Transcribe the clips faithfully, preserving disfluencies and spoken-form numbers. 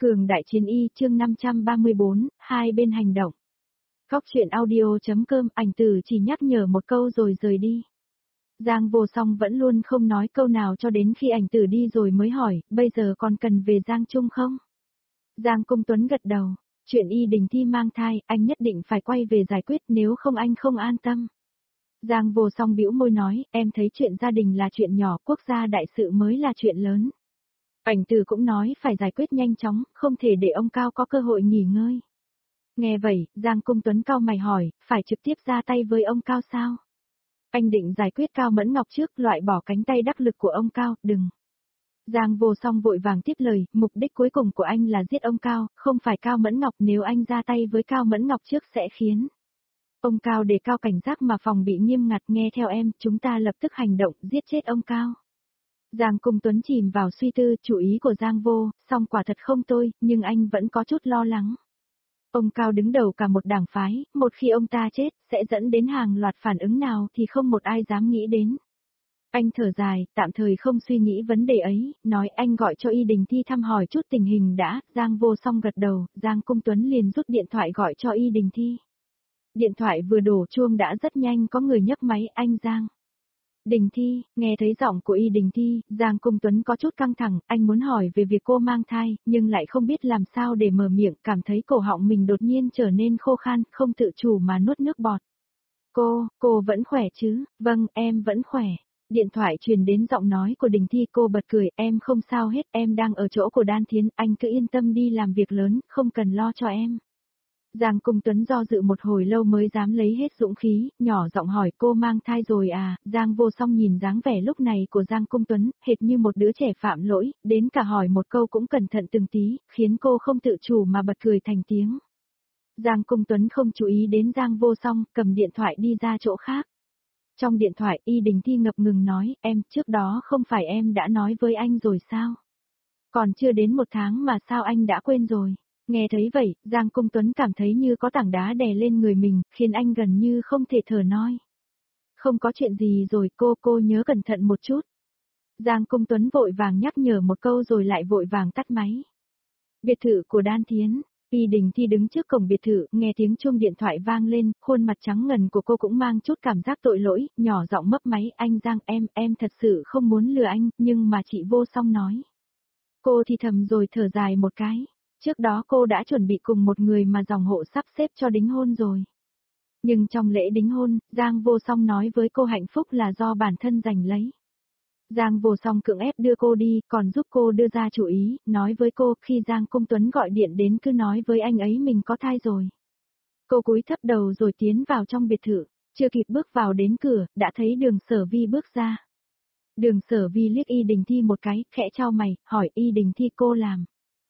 Cường đại chiến y chương năm trăm ba mươi bốn, hai bên hành động. Góc truyện audio.com ảnh tử chỉ nhắc nhở một câu rồi rời đi. Giang Vô Song vẫn luôn không nói câu nào cho đến khi ảnh tử đi rồi mới hỏi, bây giờ còn cần về Giang Trung không? Giang Cung Tuấn gật đầu, chuyện Y Đình Thi mang thai, anh nhất định phải quay về giải quyết nếu không anh không an tâm. Giang Vô Song bĩu môi nói, em thấy chuyện gia đình là chuyện nhỏ, quốc gia đại sự mới là chuyện lớn. Ảnh tử cũng nói phải giải quyết nhanh chóng, không thể để ông Cao có cơ hội nghỉ ngơi. Nghe vậy, Giang Cung Tuấn cau mày hỏi, phải trực tiếp ra tay với ông Cao sao? Anh định giải quyết Cao Mẫn Ngọc trước, loại bỏ cánh tay đắc lực của ông Cao, đừng. Giang Vô Song vội vàng tiếp lời, mục đích cuối cùng của anh là giết ông Cao, không phải Cao Mẫn Ngọc, nếu anh ra tay với Cao Mẫn Ngọc trước sẽ khiến ông Cao để Cao cảnh giác mà phòng bị nghiêm ngặt, nghe theo em, chúng ta lập tức hành động, giết chết ông Cao. Giang Cung Tuấn chìm vào suy tư, chủ ý của Giang Vô Song quả thật không tồi, nhưng anh vẫn có chút lo lắng. Ông Cao đứng đầu cả một đảng phái, một khi ông ta chết, sẽ dẫn đến hàng loạt phản ứng nào thì không một ai dám nghĩ đến. Anh thở dài, tạm thời không suy nghĩ vấn đề ấy, nói anh gọi cho Y Đình Thi thăm hỏi chút tình hình đã, Giang Vô Song gật đầu, Giang Cung Tuấn liền rút điện thoại gọi cho Y Đình Thi. Điện thoại vừa đổ chuông đã rất nhanh có người nhấc máy, anh Giang. Đình Thi, nghe thấy giọng của Y Đình Thi, Giang Cung Tuấn có chút căng thẳng, anh muốn hỏi về việc cô mang thai, nhưng lại không biết làm sao để mở miệng, cảm thấy cổ họng mình đột nhiên trở nên khô khan, không tự chủ mà nuốt nước bọt. Cô, cô vẫn khỏe chứ? Vâng, em vẫn khỏe. Điện thoại truyền đến giọng nói của Đình Thi, cô bật cười, em không sao hết, em đang ở chỗ của Đan Thiến, anh cứ yên tâm đi làm việc lớn, không cần lo cho em. Giang Cung Tuấn do dự một hồi lâu mới dám lấy hết dũng khí, nhỏ giọng hỏi cô mang thai rồi à, Giang Vô Song nhìn dáng vẻ lúc này của Giang Cung Tuấn, hệt như một đứa trẻ phạm lỗi, đến cả hỏi một câu cũng cẩn thận từng tí, khiến cô không tự chủ mà bật cười thành tiếng. Giang Cung Tuấn không chú ý đến Giang Vô Song, cầm điện thoại đi ra chỗ khác. Trong điện thoại, Y Đình Thi ngập ngừng nói, em, trước đó không phải em đã nói với anh rồi sao? Còn chưa đến một tháng mà sao anh đã quên rồi? Nghe thấy vậy, Giang Cung Tuấn cảm thấy như có tảng đá đè lên người mình, khiến anh gần như không thể thở nói. Không có chuyện gì rồi cô, cô nhớ cẩn thận một chút. Giang Cung Tuấn vội vàng nhắc nhở một câu rồi lại vội vàng tắt máy. Biệt thự của Đan Thiến, Y Đình Thi đứng trước cổng biệt thự, nghe tiếng chuông điện thoại vang lên, khuôn mặt trắng ngần của cô cũng mang chút cảm giác tội lỗi, nhỏ giọng mấp máy, anh Giang em, em thật sự không muốn lừa anh, nhưng mà chị Vô Song nói. Cô thì thầm rồi thở dài một cái. Trước đó cô đã chuẩn bị cùng một người mà dòng hộ sắp xếp cho đính hôn rồi. Nhưng trong lễ đính hôn, Giang Vô Song nói với cô hạnh phúc là do bản thân giành lấy. Giang Vô Song cưỡng ép đưa cô đi, còn giúp cô đưa ra chủ ý, nói với cô khi Giang Cung Tuấn gọi điện đến cứ nói với anh ấy mình có thai rồi. Cô cúi thấp đầu rồi tiến vào trong biệt thự, chưa kịp bước vào đến cửa, đã thấy Đường Sở Vi bước ra. Đường Sở Vi liếc Y Đình Thi một cái, khẽ chau mày, hỏi Y Đình Thi cô làm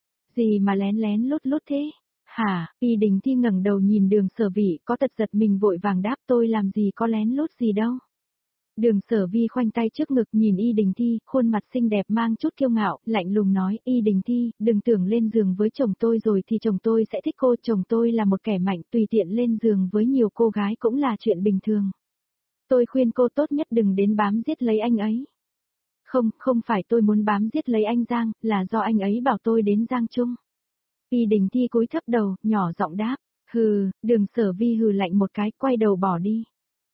gì mà lén lén lút lút thế? Hả? Y Đình Thi ngẩng đầu nhìn Đường Sở Vi, có tật giật mình vội vàng đáp, tôi làm gì có lén lút gì đâu. Đường Sở Vi khoanh tay trước ngực nhìn Y Đình Thi, khuôn mặt xinh đẹp mang chút kiêu ngạo, lạnh lùng nói, Y Đình Thi, đừng tưởng lên giường với chồng tôi rồi thì chồng tôi sẽ thích cô, chồng tôi là một kẻ mạnh, tùy tiện lên giường với nhiều cô gái cũng là chuyện bình thường. Tôi khuyên cô tốt nhất đừng đến bám giết lấy anh ấy. Không, không phải tôi muốn bám giết lấy anh Giang, là do anh ấy bảo tôi đến Giang Trung. Y Đình Thi cúi thấp đầu, nhỏ giọng đáp, hừ, Đường Sở Vi hừ lạnh một cái, quay đầu bỏ đi.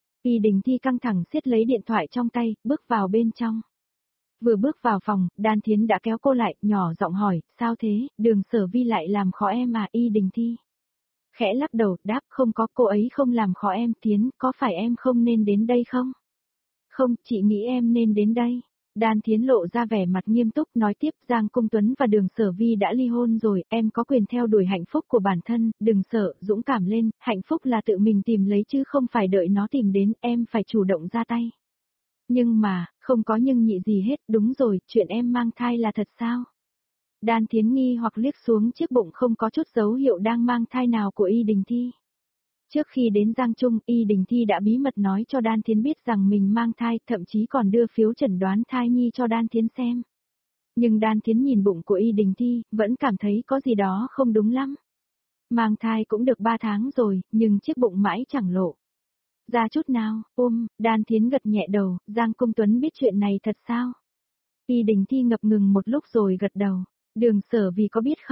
Y Đình Thi căng thẳng siết lấy điện thoại trong tay, bước vào bên trong. Vừa bước vào phòng, Đan Thiến đã kéo cô lại, nhỏ giọng hỏi, sao thế, Đường Sở Vi lại làm khó em à? Y Đình Thi khẽ lắc đầu, đáp, không có, cô ấy không làm khó em. Thiến, có phải em không nên đến đây không? Không, chị nghĩ em nên đến đây. Đan Thiến lộ ra vẻ mặt nghiêm túc, nói tiếp, Giang Cung Tuấn và Đường Sở Vi đã ly hôn rồi, em có quyền theo đuổi hạnh phúc của bản thân, đừng sợ, dũng cảm lên, hạnh phúc là tự mình tìm lấy chứ không phải đợi nó tìm đến, em phải chủ động ra tay. Nhưng mà, không có nhưng nhị gì hết, đúng rồi, chuyện em mang thai là thật sao? Đan Thiến nghi hoặc liếc xuống chiếc bụng không có chút dấu hiệu đang mang thai nào của Y Đình Thi. Trước khi đến Giang Trung, Y Đình Thi đã bí mật nói cho Đan Thiến biết rằng mình mang thai, thậm chí còn đưa phiếu chẩn đoán thai nhi cho Đan Thiến xem. Nhưng Đan Thiến nhìn bụng của Y Đình Thi, vẫn cảm thấy có gì đó không đúng lắm. Mang thai cũng được ba tháng rồi, nhưng chiếc bụng mãi chẳng lộ ra chút nào. Ôm, Đan Thiến gật nhẹ đầu, Giang Cung Tuấn biết chuyện này thật sao? Y Đình Thi ngập ngừng một lúc rồi gật đầu, Đường Sở Vi có biết không?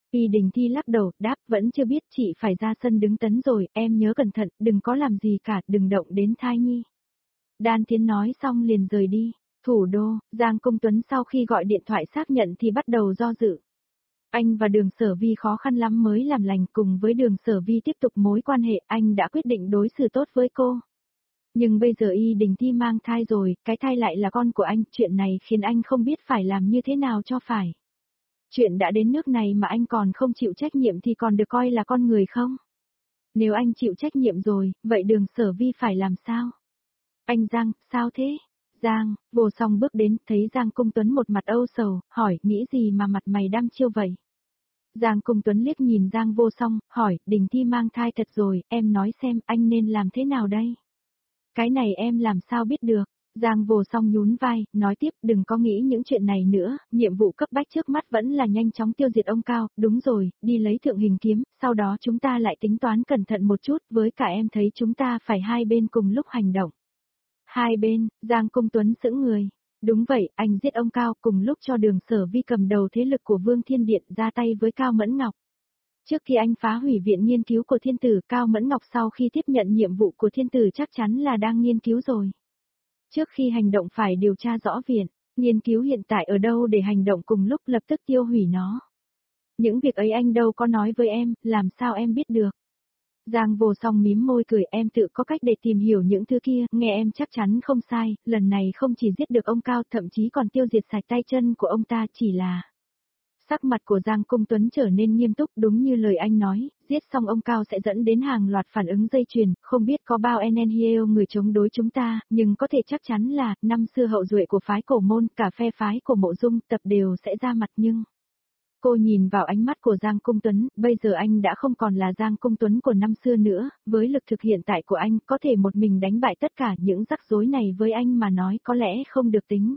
Y Đình Thi lắc đầu, đáp vẫn chưa biết, chị phải ra sân đứng tấn rồi, em nhớ cẩn thận, đừng có làm gì cả, đừng động đến thai nhi. Đan Thiến nói xong liền rời đi. Thủ đô, Giang Công Tuấn sau khi gọi điện thoại xác nhận thì bắt đầu do dự. Anh và Đường Sở Vi khó khăn lắm mới làm lành, cùng với Đường Sở Vi tiếp tục mối quan hệ, anh đã quyết định đối xử tốt với cô. Nhưng bây giờ Y Đình Thi mang thai rồi, cái thai lại là con của anh, chuyện này khiến anh không biết phải làm như thế nào cho phải. Chuyện đã đến nước này mà anh còn không chịu trách nhiệm thì còn được coi là con người không? Nếu anh chịu trách nhiệm rồi, vậy Đường Sở Vi phải làm sao? Anh Giang, sao thế? Giang, Vô Song bước đến, thấy Giang Công Tuấn một mặt âu sầu, hỏi, nghĩ gì mà mặt mày đăm chiêu vậy? Giang Công Tuấn liếc nhìn Giang Vô Song, hỏi, Đình Thi mang thai thật rồi, em nói xem, anh nên làm thế nào đây? Cái này em làm sao biết được? Giang Vô Song nhún vai, nói tiếp, đừng có nghĩ những chuyện này nữa, nhiệm vụ cấp bách trước mắt vẫn là nhanh chóng tiêu diệt ông Cao, đúng rồi, đi lấy thượng hình kiếm, sau đó chúng ta lại tính toán cẩn thận một chút, với cả em thấy chúng ta phải hai bên cùng lúc hành động. Hai bên, Giang Công Tuấn sững người. Đúng vậy, anh giết ông Cao cùng lúc cho Đường Sở Vi cầm đầu thế lực của Vương Thiên Điện ra tay với Cao Mẫn Ngọc. Trước khi anh phá hủy viện nghiên cứu của Thiên Tử, Cao Mẫn Ngọc sau khi tiếp nhận nhiệm vụ của Thiên Tử chắc chắn là đang nghiên cứu rồi. Trước khi hành động phải điều tra rõ viện, nghiên cứu hiện tại ở đâu để hành động cùng lúc lập tức tiêu hủy nó. Những việc ấy anh đâu có nói với em, làm sao em biết được. Giang Vô Song mím môi cười, em tự có cách để tìm hiểu những thứ kia, nghe em chắc chắn không sai, lần này không chỉ giết được ông Cao thậm chí còn tiêu diệt sạch tay chân của ông ta, chỉ là... Sắc mặt của Giang Công Tuấn trở nên nghiêm túc, đúng như lời anh nói, giết xong ông Cao sẽ dẫn đến hàng loạt phản ứng dây chuyền, không biết có bao en hiêu người chống đối chúng ta, nhưng có thể chắc chắn là, năm xưa hậu duệ của phái Cổ Môn, cả phe phái của Mộ Dung tập đều sẽ ra mặt nhưng... Cô nhìn vào ánh mắt của Giang Công Tuấn, bây giờ anh đã không còn là Giang Công Tuấn của năm xưa nữa, với lực thực hiện tại của anh có thể một mình đánh bại tất cả những rắc rối này với anh mà nói có lẽ không được tính.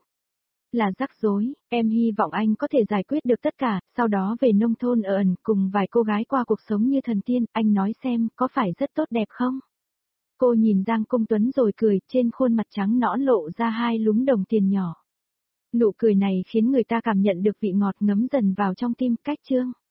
Là rắc rối, em hy vọng anh có thể giải quyết được tất cả, sau đó về nông thôn ở ẩn cùng vài cô gái qua cuộc sống như thần tiên, anh nói xem có phải rất tốt đẹp không? Cô nhìn Giang Công Tuấn rồi cười, trên khuôn mặt trắng nõn lộ ra hai lúm đồng tiền nhỏ. Nụ cười này khiến người ta cảm nhận được vị ngọt ngấm dần vào trong tim, cách chương.